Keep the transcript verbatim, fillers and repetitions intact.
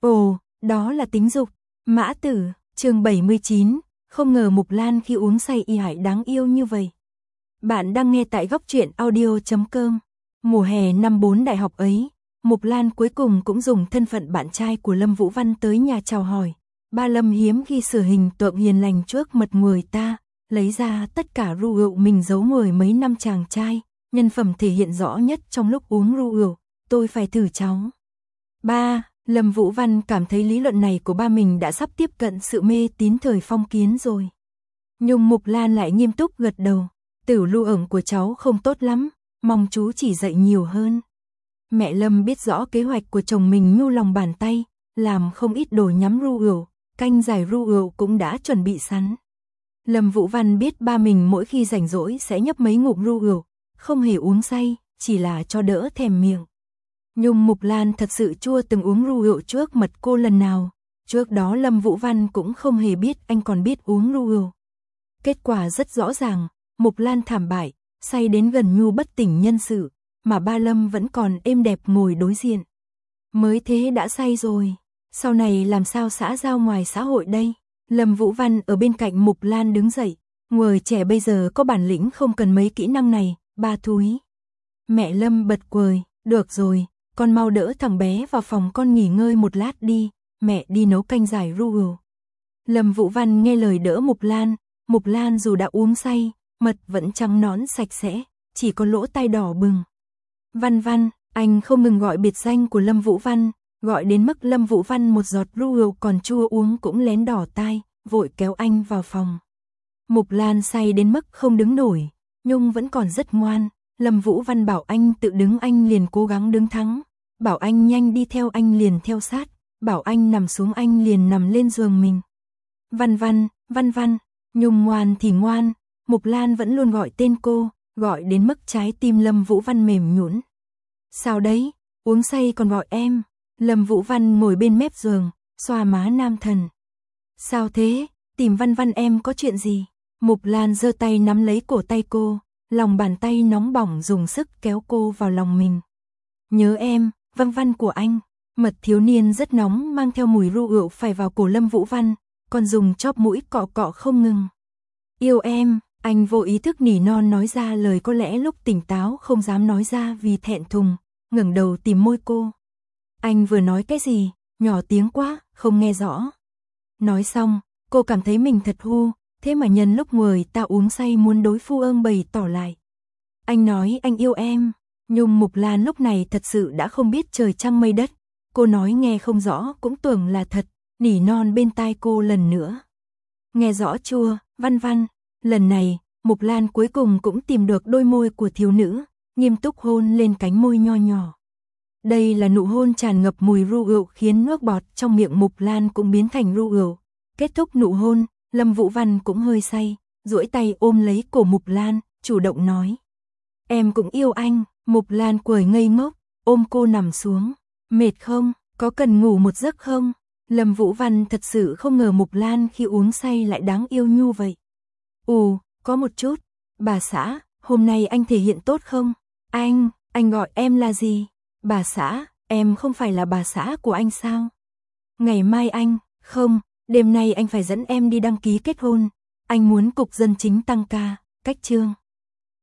Ồ, đó là tính dục. Mã Tử, chương bảy mươi chín, không ngờ Mục Lan khi uống say y hại đáng yêu như vậy. Bạn đang nghe tại góc truyện audio chấm com. Mùa hè năm bốn đại học ấy, Mục Lan cuối cùng cũng dùng thân phận bạn trai của Lâm Vũ Văn tới nhà chào hỏi. Ba Lâm hiếm khi sửa hình tượng hiền lành trước mặt người ta, lấy ra tất cả rượu rượu mình giấu mười mấy năm chàng trai, nhân phẩm thể hiện rõ nhất trong lúc uống rượu rượu, tôi phải thử cháu. Ba, Lâm Vũ Văn cảm thấy lý luận này của ba mình đã sắp tiếp cận sự mê tín thời phong kiến rồi. Nhưng Mục Lan lại nghiêm túc gật đầu, tử lưu ẩn của cháu không tốt lắm, mong chú chỉ dạy nhiều hơn. Mẹ Lâm biết rõ kế hoạch của chồng mình nhu lòng bàn tay, làm không ít đồ nhắm rượu rượu, canh giải rượu rượu cũng đã chuẩn bị sẵn. Lâm Vũ Văn biết ba mình mỗi khi rảnh rỗi sẽ nhấp mấy ngụm rượu rượu, không hề uống say, chỉ là cho đỡ thèm miệng. Nhưng Mục Lan thật sự chưa từng uống rượu rượu trước mặt cô lần nào, trước đó Lâm Vũ Văn cũng không hề biết anh còn biết uống rượu rượu. Kết quả rất rõ ràng, Mục Lan thảm bại, say đến gần như bất tỉnh nhân sự, mà ba Lâm vẫn còn êm đẹp ngồi đối diện. Mới thế đã say rồi, sau này làm sao xã giao ngoài xã hội đây? Lâm Vũ Văn ở bên cạnh Mục Lan đứng dậy, người trẻ bây giờ có bản lĩnh không cần mấy kỹ năng này, ba thúi. Mẹ Lâm bật cười, được rồi, con mau đỡ thằng bé vào phòng con nghỉ ngơi một lát đi, mẹ đi nấu canh giải rượu rượu. Lâm Vũ Văn nghe lời đỡ Mục Lan, Mục Lan dù đã uống say, mật vẫn trắng nõn sạch sẽ, chỉ có lỗ tai đỏ bừng. Văn Văn, anh không ngừng gọi biệt danh của Lâm Vũ Văn, gọi đến mức Lâm Vũ Văn một giọt rượu rượu còn chua uống cũng lén đỏ tai, vội kéo anh vào phòng. Mục Lan say đến mức không đứng nổi, nhưng vẫn còn rất ngoan. Lâm Vũ Văn bảo anh tự đứng anh liền cố gắng đứng thắng, bảo anh nhanh đi theo anh liền theo sát, bảo anh nằm xuống anh liền nằm lên giường mình. Văn Văn, Văn Văn, Nhung ngoan thì ngoan, Mục Lan vẫn luôn gọi tên cô, gọi đến mức trái tim Lâm Vũ Văn mềm nhũn. Sao đấy, uống say còn gọi em? Lâm Vũ Văn ngồi bên mép giường, xoa má nam thần. Sao thế, tìm Văn Văn em có chuyện gì? Mục Lan giơ tay nắm lấy cổ tay cô, lòng bàn tay nóng bỏng dùng sức kéo cô vào lòng mình. Nhớ em, Văn Văn của anh. Mật thiếu niên rất nóng mang theo mùi rượu rượu phải vào cổ Lâm Vũ Văn, còn dùng chóp mũi cọ cọ không ngừng. Yêu em, anh vô ý thức nỉ non nói ra lời có lẽ lúc tỉnh táo không dám nói ra vì thẹn thùng, ngẩng đầu tìm môi cô. Anh vừa nói cái gì, nhỏ tiếng quá, không nghe rõ. Nói xong, cô cảm thấy mình thật hư, thế mà nhân lúc người ta uống say muốn đối phu ơn bày tỏ lại. Anh nói anh yêu em, nhưng Mục Lan lúc này thật sự đã không biết trời trăng mây đất, cô nói nghe không rõ cũng tưởng là thật, nỉ non bên tai cô lần nữa. Nghe rõ chưa, Văn Văn? Lần này, Mục Lan cuối cùng cũng tìm được đôi môi của thiếu nữ, nghiêm túc hôn lên cánh môi nho nhỏ. Đây là nụ hôn tràn ngập mùi rượu rượu khiến nước bọt trong miệng Mục Lan cũng biến thành rượu rượu. Kết thúc nụ hôn, Lâm Vũ Văn cũng hơi say, duỗi tay ôm lấy cổ Mục Lan, chủ động nói. Em cũng yêu anh. Mục Lan cười ngây ngốc, ôm cô nằm xuống. Mệt không, có cần ngủ một giấc không? Lâm Vũ Văn thật sự không ngờ Mục Lan khi uống say lại đáng yêu như vậy. Ồ, có một chút. Bà xã, hôm nay anh thể hiện tốt không? Anh, anh gọi em là gì? Bà xã, em không phải là bà xã của anh sao? Ngày mai anh, không, đêm nay anh phải dẫn em đi đăng ký kết hôn. Anh muốn cục dân chính tăng ca, cách chương.